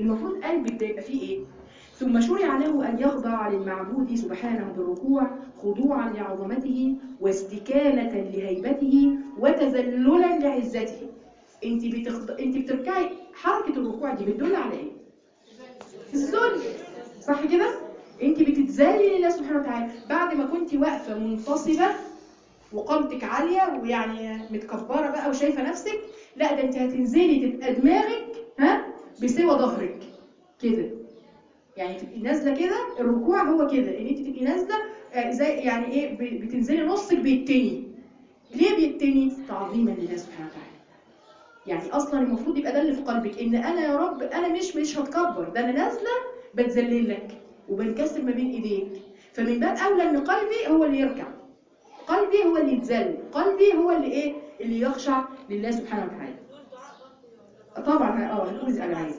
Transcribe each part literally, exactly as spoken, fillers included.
المفروض قلبك ده يبقى فيه ايه؟ ثم شرع له ان يخضع للمعبود سبحانه بالركوع خضوعا لعظمته واستكانة لهيبته وتذللا لعزته. انت بتخض... انت بتركعي، حركة الركوع دي بتدل على ايه؟ الذل، صح كده؟ انت بتتذلي لله سبحانه وتعالى بعد ما كنت واقفة منتصبة وقامتك عالية ويعني متكبرة بقى وشايفة نفسك، لا ده انت هتنزلي تبقى دماغك ها بسوى ظهرك كده، يعني تبقي نازله كده. الركوع هو كده، ان انت تبقي نازله زي يعني ايه، بتنزلي نصك بيتني. ليه بيتني؟ تعظيما لله سبحانه وتعالى. يعني اصلا المفروض يبقى ده اللي في قلبك، ان انا يا رب انا مش مش هتكبر، ده انا نازله بتذلل لك وبنكسر ما بين ايديك. فمن باب اولى ان قلبي هو اللي يركع، قلبي هو اللي يتذل، قلبي هو اللي ايه، اللي يخشع لله سبحانه وتعالى. طبعا اه هنقول الادعيه،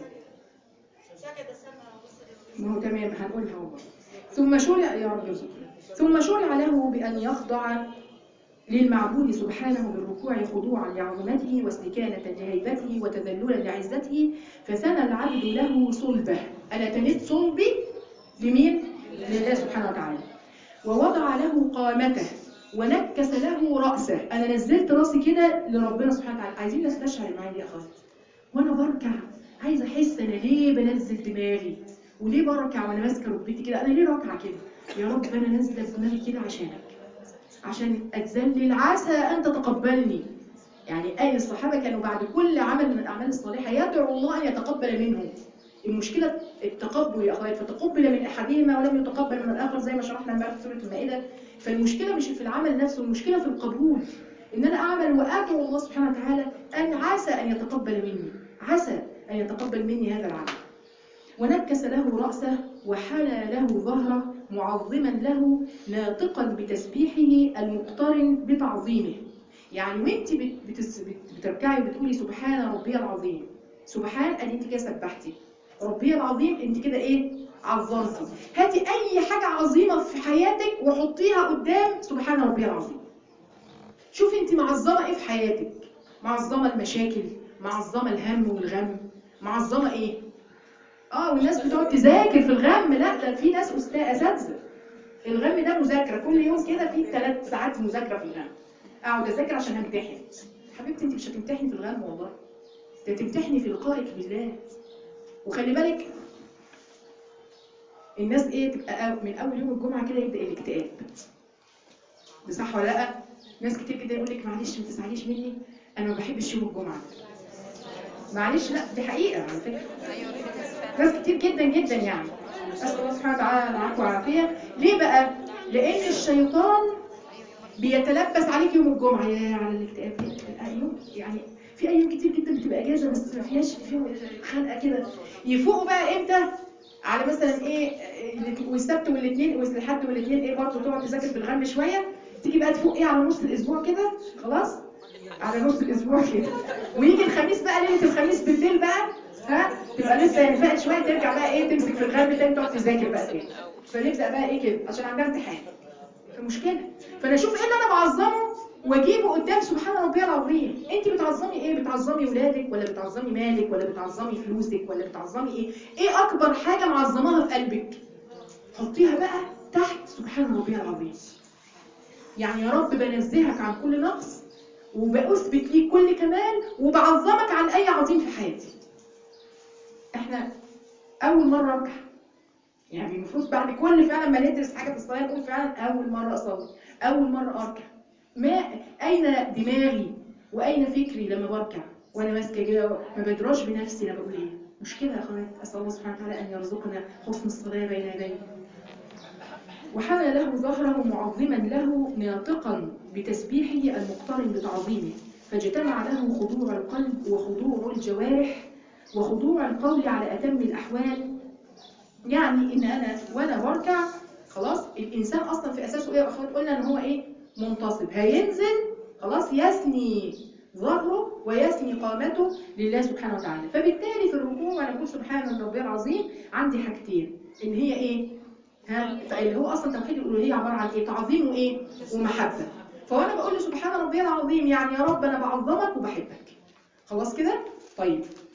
ما هو تمام هنقولها والله. ثم شرع يا رب ثم شرع له بأن يخضع للمعبود سبحانه بالركوع خضوعا لعظمته واستكانة لهيبته وتذللا لعزته، فثنى العبد له صلبه. أنا تنيت صلبي لمين؟ لله سبحانه وتعالى. ووضع له قامته ونكس له رأسه. أنا نزلت راسي كده لربنا سبحانه وتعالى. عايزين نستشعر معايا يا أخوات، وأنا بركع عايزة أحس أنا ليه بنزل دماغي وليه بركع وأنا ماسكة ركبتي كده. أنا ليه راكعة كده؟ يا رب أنا نازلة بدماغي كده عشانك، عشان أتذلل عسى أن تتقبلني. يعني أي الصحابة كانوا بعد كل عمل من الأعمال الصالحة يدعو الله أن يتقبل منهم. المشكلة التقبل يا أخوات، فتقبل من أحدهما ولم يتقبل من الآخر زي ما شرحنا امبارح في سورة المائدة. فالمشكلة مش في العمل نفسه، المشكلة في القبول. إن أنا أعمل وأدعو الله سبحانه وتعالى أن عسى أن يتقبل مني، عسى أن يتقبل مني هذا العمل. ونكس له رأسه وحلى له ظهره معظما له ناطقا بتسبيحه المقترن بتعظيمه. يعني وانت بتركعي وبتقولي سبحان ربي العظيم، سبحان ادي انت كده سبحتي، ربي العظيم انت كده ايه، عظمتي. هاتي اي حاجة عظيمة في حياتك وحطيها قدام سبحان ربي العظيم. شوفي انت معظمة ايه في حياتك، معظمة المشاكل، معظمة الهم والغم، معظمة ايه؟ اه والناس بتقعد تذاكر في الغم. لا ده في ناس اساتذه الغم ده مذاكره كل يوم كده، في ثلاث ساعات مذاكره في الغم. اقعد اذاكر عشان همتحن. حبيبتي انت مش هتمتحني في الغم والله، ده تمتحني في لقائك بالله. وخلي بالك الناس ايه، تبقى من اول يوم الجمعه كده يبدا الاكتئاب. ده صح ولا لا؟ ناس كتير كده يقول لك معلش ما تزعليش مني انا ما بحبش يوم الجمعه. معلش لا دي حقيقه على فكره، ناس كتير جدا جدا يعني. أسأل الله سبحانه وتعالى العفو والعافية. ليه بقى؟ لأن الشيطان بيتلبس عليك يوم الجمعة، يا على الاكتئاب. يوم يعني في أيام كتير جدا بتبقى إجازة بس ما فيهاش فيهم خنقة كده. يفوقوا بقى إمتى؟ على مثلا إيه، والسبت والاثنين والحد والاثنين إيه برضه تقعد تذاكر في الغم شوية، تيجي بقى تفوق إيه على نص الأسبوع كده، خلاص؟ على نص الأسبوع كده، ويجي الخميس بقى، ليلة الخميس بالليل بقى ها تبقى لسه يعني فاقت شويه، ترجع بقى ايه تمسك في الغم تاني تقعد تذاكر بقى تاني. فنبدا بقى ايه كده عشان عندها امتحان. فمشكله. فانا اشوف ايه اللي انا بعظمه واجيبه قدام سبحان ربي العظيم. انت بتعظمي ايه؟ بتعظمي ولادك ولا بتعظمي مالك ولا بتعظمي فلوسك ولا بتعظمي ايه؟ ايه اكبر حاجه معظماها في قلبك؟ حطيها بقى تحت سبحان ربي العظيم. يعني يا رب بنزهك عن كل نقص وبأثبت ليك كل كمال وبعظمك عن اي عظيم في حياتي. احنا اول مره اركع، يعني المفروض بعد كل فعلا ما ندرس حاجه في الصلاه نقول فعلا اول مره اصلي، اول مره اركع. ما اين دماغي واين فكري لما بركع وانا ماسكه كده ما بدراش بنفسي انا بقول ايه؟ مشكله يا اخوات. اسال الله سبحانه وتعالى ان يرزقنا حسن الصلاه بين يديه. وحمل له ظهره معظما له ناطقا بتسبيحه المقترن بتعظيمه، فاجتمع له خضوع القلب وخضوع الجوارح وخضوع القول على أتم الأحوال. يعني إن أنا وأنا بركع خلاص، الإنسان أصلا في أساسه إيه يا أخوات؟ قلنا إن هو إيه؟ منتصب، هينزل خلاص يثني ظهره ويثني قامته لله سبحانه وتعالى. فبالتالي في الركوع وأنا بقول سبحان ربي العظيم عندي حاجتين، إن هي إيه؟ ها اللي هو أصلا توحيد الألوهية عبارة عن إيه؟ تعظيم وإيه؟ ومحبة. فوأنا بقول له سبحان ربي العظيم يعني يا رب أنا بعظمك وبحبك. خلاص كده؟ طيب.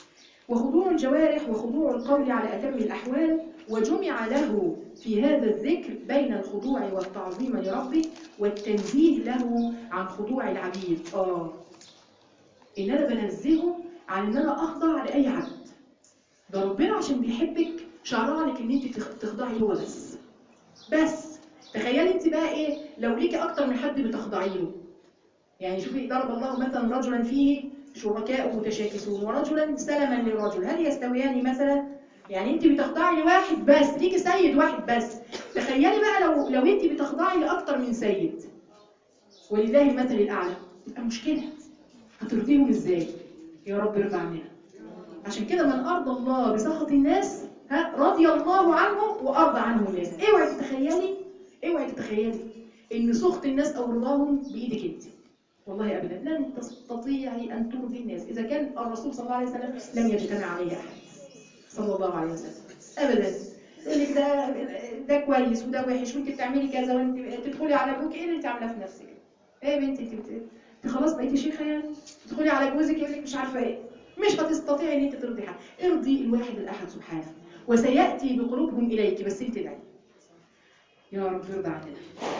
وخضوع الجوارح وخضوع القول على أتم الأحوال، وجمع له في هذا الذكر بين الخضوع والتعظيم لربه والتنزيه له عن خضوع العبيد. آه إن أنا بنزهه عن إن أنا أخضع لأي عبد. ده ربنا عشان بيحبك شرع لك إن أنت تخضعي هو بس. بس تخيلي أنت بقى إيه لو ليكي أكتر من حد بتخضعي له. يعني شوفي ضرب الله مثلا رجلا فيه شركاء متشاكسون ورجلا سلما لرجل، هل يستويان مثلا؟ يعني انت بتخضعي لواحد بس، ليكي سيد واحد بس. تخيلي بقى لو لو انت بتخضعي لاكتر من سيد، ولله المثل الاعلى، تبقى مشكله. هترضيهم ازاي؟ يا رب ارضى عننا. عشان كده من ارضى الله بسخط الناس ها رضي الله عنه وارضى عنه الناس. اوعي تتخيلي اوعي تتخيلي ان سخط الناس او رضاهم بايدك انت. والله ابدا لن تستطيعي ان ترضي الناس اذا كان الرسول صلى الله عليه وسلم لم يجتمع عليه احد صلى الله عليه وسلم ابدا. يقول لك ده ده كويس وده وحش وانت بتعملي كذا وانت تدخلي على ابوك. ايه اللي انت عاملاه في نفسك؟ ايه يا بنتي انت انت خلاص بقيتي شيخه يعني؟ تدخلي على جوزك يقول لك مش عارفه ايه. مش هتستطيعي ان انت ترضي حد. ارضي الواحد الاحد سبحانه وسياتي بقلوبهم اليك، بس انت دعي يا رب ارضى عننا.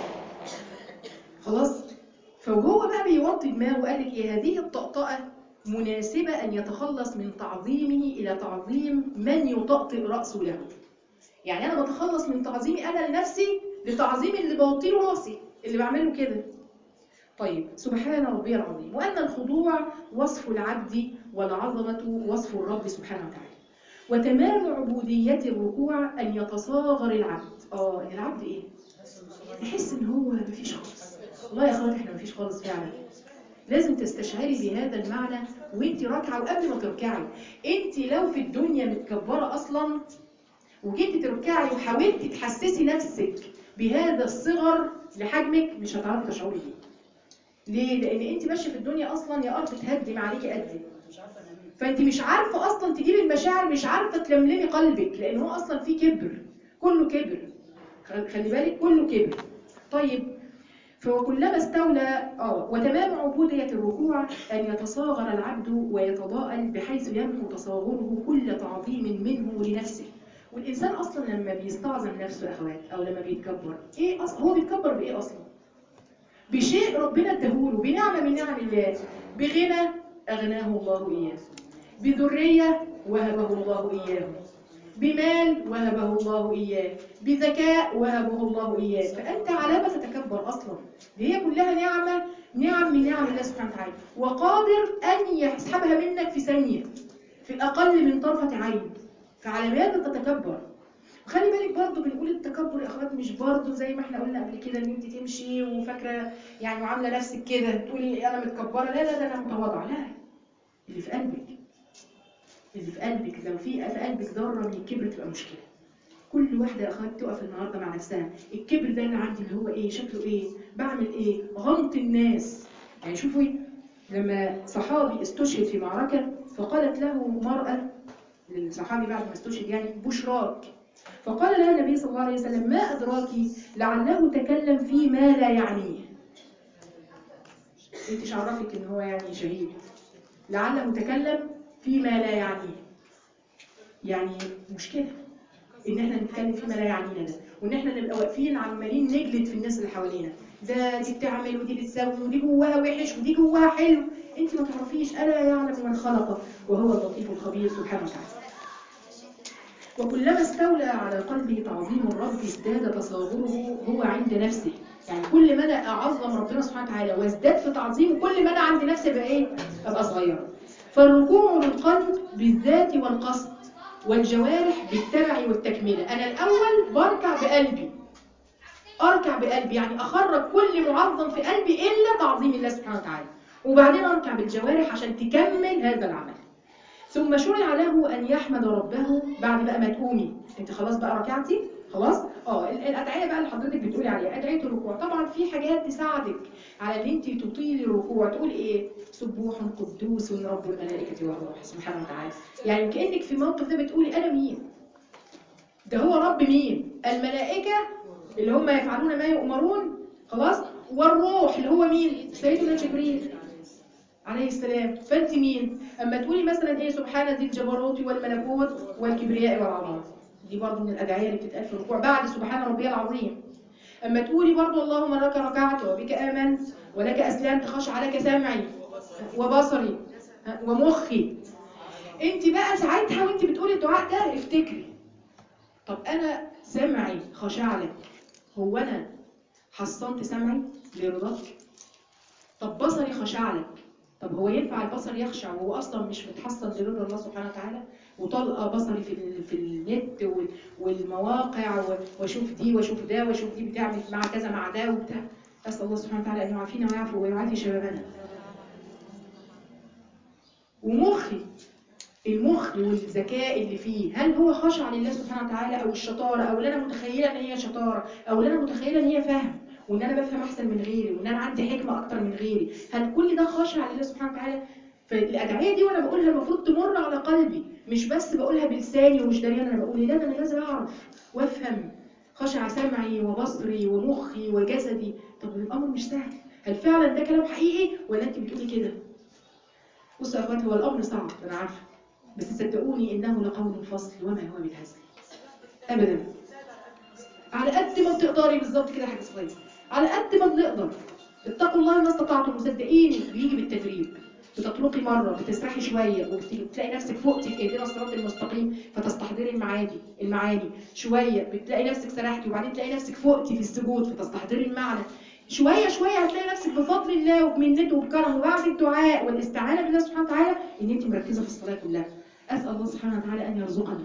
خلاص. فهو بقى بيوطي دماغه وقال لك ايه هذه الطقطقه مناسبه ان يتخلص من تعظيمه الى تعظيم من يطأطئ راسه له. يعني انا بتخلص من تعظيمي انا لنفسي لتعظيم اللي بوطي له راسي، اللي بعمله كده. طيب سبحان ربي العظيم. وان الخضوع وصف العبد والعظمه وصف الرب سبحانه وتعالى. وتمام عبوديه الركوع ان يتصاغر العبد. اه ان العبد ايه؟ يحس ان هو مفيش خالص. والله يا اخواتي احنا مفيش خالص فعلا. لازم تستشعري بهذا المعنى وانت راكعه وقبل ما تركعي. انت لو في الدنيا متكبره اصلا وجيتي تركعي وحاولتي تحسسي نفسك بهذا الصغر لحجمك مش هتعرفي تشعري بيه. ليه؟ لان انت ماشيه في الدنيا اصلا يا ارض تهدم عليكي قدي. فانت مش عارفه اصلا تجيبي المشاعر، مش عارفه تلملمي قلبك، لان هو اصلا فيه كبر. كله كبر. خلي بالك كله كبر. طيب فكلما استولى اه وتمام عبودية الركوع أن يتصاغر العبد ويتضاءل بحيث يمحو تصاغره كل تعظيم منه لنفسه. والإنسان أصلا لما بيستعظم نفسه أخوات أو لما بيتكبر إيه أصلا؟ هو بيتكبر بإيه أصلا؟ بشيء ربنا اداهوله، بنعمة من نعم الله، بغنى أغناه الله إياه، بذرية وهبه الله إياه، بمال وهبه الله إياه، بذكاء وهبه الله إياه. فأنت على ما تتكبر أصلا؟ هي كلها نعمة نعم من نعم الله سبحانه وتعالى، وقادر أن يسحبها منك في ثانية، في الأقل من طرفة عين. فعلى ماذا تتكبر؟ وخلي بالك برضه بنقول التكبر يا أخوات مش برضه زي ما احنا قلنا قبل كده ان انت تمشي وفاكره يعني وعامله نفسك كده تقولي انا متكبره. لا لا ده انا متواضعه. لا، اللي في قلبك اللي في قلبك لو في في قلبك ذره من الكبر تبقى مشكله. كل واحده يا اخوات تقف النهارده مع نفسها، الكبر ده اللي عندي اللي هو ايه؟ شكله ايه؟ بعمل ايه؟ غمط الناس. يعني شوفوا لما صحابي استشهد في معركه فقالت له مرأة للصحابي بعد ما استشهد يعني بشراك، فقال لها النبي صلى الله عليه وسلم ما أدراك لعله تكلم في ما لا يعنيه. انت مش عرفك ان هو يعني شهيد؟ لعله تكلم في ما لا يعنيه. يعني مشكلة ان احنا نتكلم فيما لا يعنينا ده، وان احنا نبقى واقفين عمالين نجلد في الناس اللي حوالينا. ده دي بتعمل ودي بتسوي ودي جواها وحش ودي جواها حلو. انت ما تعرفيش الا يعلم من خلق وهو اللطيف الخبير سبحانه وتعالى. وكلما استولى على قلبه تعظيم الرب ازداد تصاغره هو عند نفسه. يعني كل ما انا اعظم ربنا سبحانه وتعالى وازداد في تعظيمه كل ما انا عند نفسي بقى ايه؟ ابقى صغيره. فالركوع للقلب بالذات والقصد والجوارح بالتبع والتكمله. انا الاول بركع بقلبي، اركع بقلبي يعني اخرج كل معظم في قلبي الا تعظيم الله سبحانه وتعالى، وبعدين اركع بالجوارح عشان تكمل هذا العمل. ثم شرع له أن يحمد ربه بعد بقى ما تقومي. انت خلاص بقى ركعتي خلاص. اه الأدعية بقى اللي حضرتك بتقولي عليها أدعية الركوع. طبعا في حاجات تساعدك على ان انت تطيلي الركوع. تقول ايه؟ سبوح قدوس رب الملائكة والروح سبحانه وتعالى. يعني كأنك في موقف ده بتقولي أنا مين؟ ده هو رب مين؟ الملائكة اللي هم يفعلون ما يؤمرون خلاص، والروح اللي هو مين؟ سيدنا جبريل عليه السلام. فانت مين اما تقولي مثلا ايه سبحان ذي الجبروت والملكوت والكبرياء والعظمه، دي برضه من الادعيه اللي بتتقال في الركوع بعد سبحان ربي العظيم. اما تقولي برضه اللهم لك ركعت وبك امنت ولك اسلمت خشع لك سمعي وبصري ومخي. انت بقى ساعتها وانت بتقولي الدعاء ده افتكري، طب انا سمعي خشع لك، هو انا حصنت سمعي لرضاك؟ طب بصري خشع لك، طب هو ينفع البصر يخشع وهو اصلا مش متحصن لرضا الله سبحانه وتعالى؟ وطلقه بصري في في النت والمواقع واشوف دي واشوف ده واشوف دي بتعمل مع كذا مع ده وبتاع. اسال الله سبحانه وتعالى ان يعافينا ويعفو ويعافي شبابنا. ومخي، المخ والذكاء اللي فيه، هل هو خاشع لله سبحانه وتعالى، او الشطاره، او اللي انا متخيله ان هي شطاره، او اللي انا متخيله ان هي فهم وان انا بفهم احسن من غيري وان انا عندي حكمه اكتر من غيري، هل كل ده خاشع لله سبحانه وتعالى؟ فالادعيه دي وانا بقولها المفروض تمر على قلبي، مش بس بقولها بلساني ومش دريان انا بقول. لا، ده انا لازم اعرف وافهم. خشع سمعي وبصري ومخي وجسدي. طب الامر مش سهل. هل فعلا ده كلام حقيقي ولا انت بتقولي كده؟ بصوا يا اخوات، هو الامر صعب انا عارفه، بس صدقوني انه لقول فصل وما هو بالهزل ابدا. على قد ما بتقدري بالظبط كده يا حاجه صغيره، على قد ما بنقدر اتقوا الله ما استطعتم. وصدقيني بيجي بالتدريب. بتطلقي مره، بتسرحي شويه وبتلاقي نفسك فقتي في اهدنا الصراط المستقيم فتستحضري المعاني المعاني شويه، بتلاقي نفسك سرحتي وبعدين تلاقي نفسك فقتي في السجود فتستحضري المعنى شويه شويه، هتلاقي نفسك بفضل الله وبمنته وبكرمه وبعد الدعاء والاستعانه بالله سبحانه وتعالى ان انت مركزه في الصلاه كلها. اسال الله سبحانه وتعالى ان يرزقنا.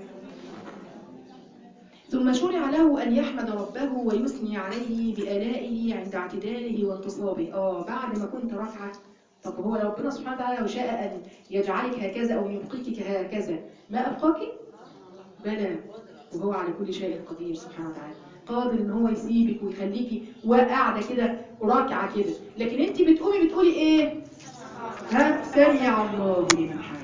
ثم شرع له أن يحمد ربه ويثني عليه بآلائه عند اعتداله وانتصابه. آه بعد ما كنت رافعة، طب هو لو ربنا سبحانه وتعالى لو شاء أن يجعلك هكذا أو يبقيك هكذا ما أبقاك؟ بلى، وهو على كل شيء قدير سبحانه وتعالى، قادر إن هو يسيبك ويخليكي قاعدة كده راكعة كده، لكن أنت بتقومي بتقولي إيه؟ ها سمع الله لمن حمده.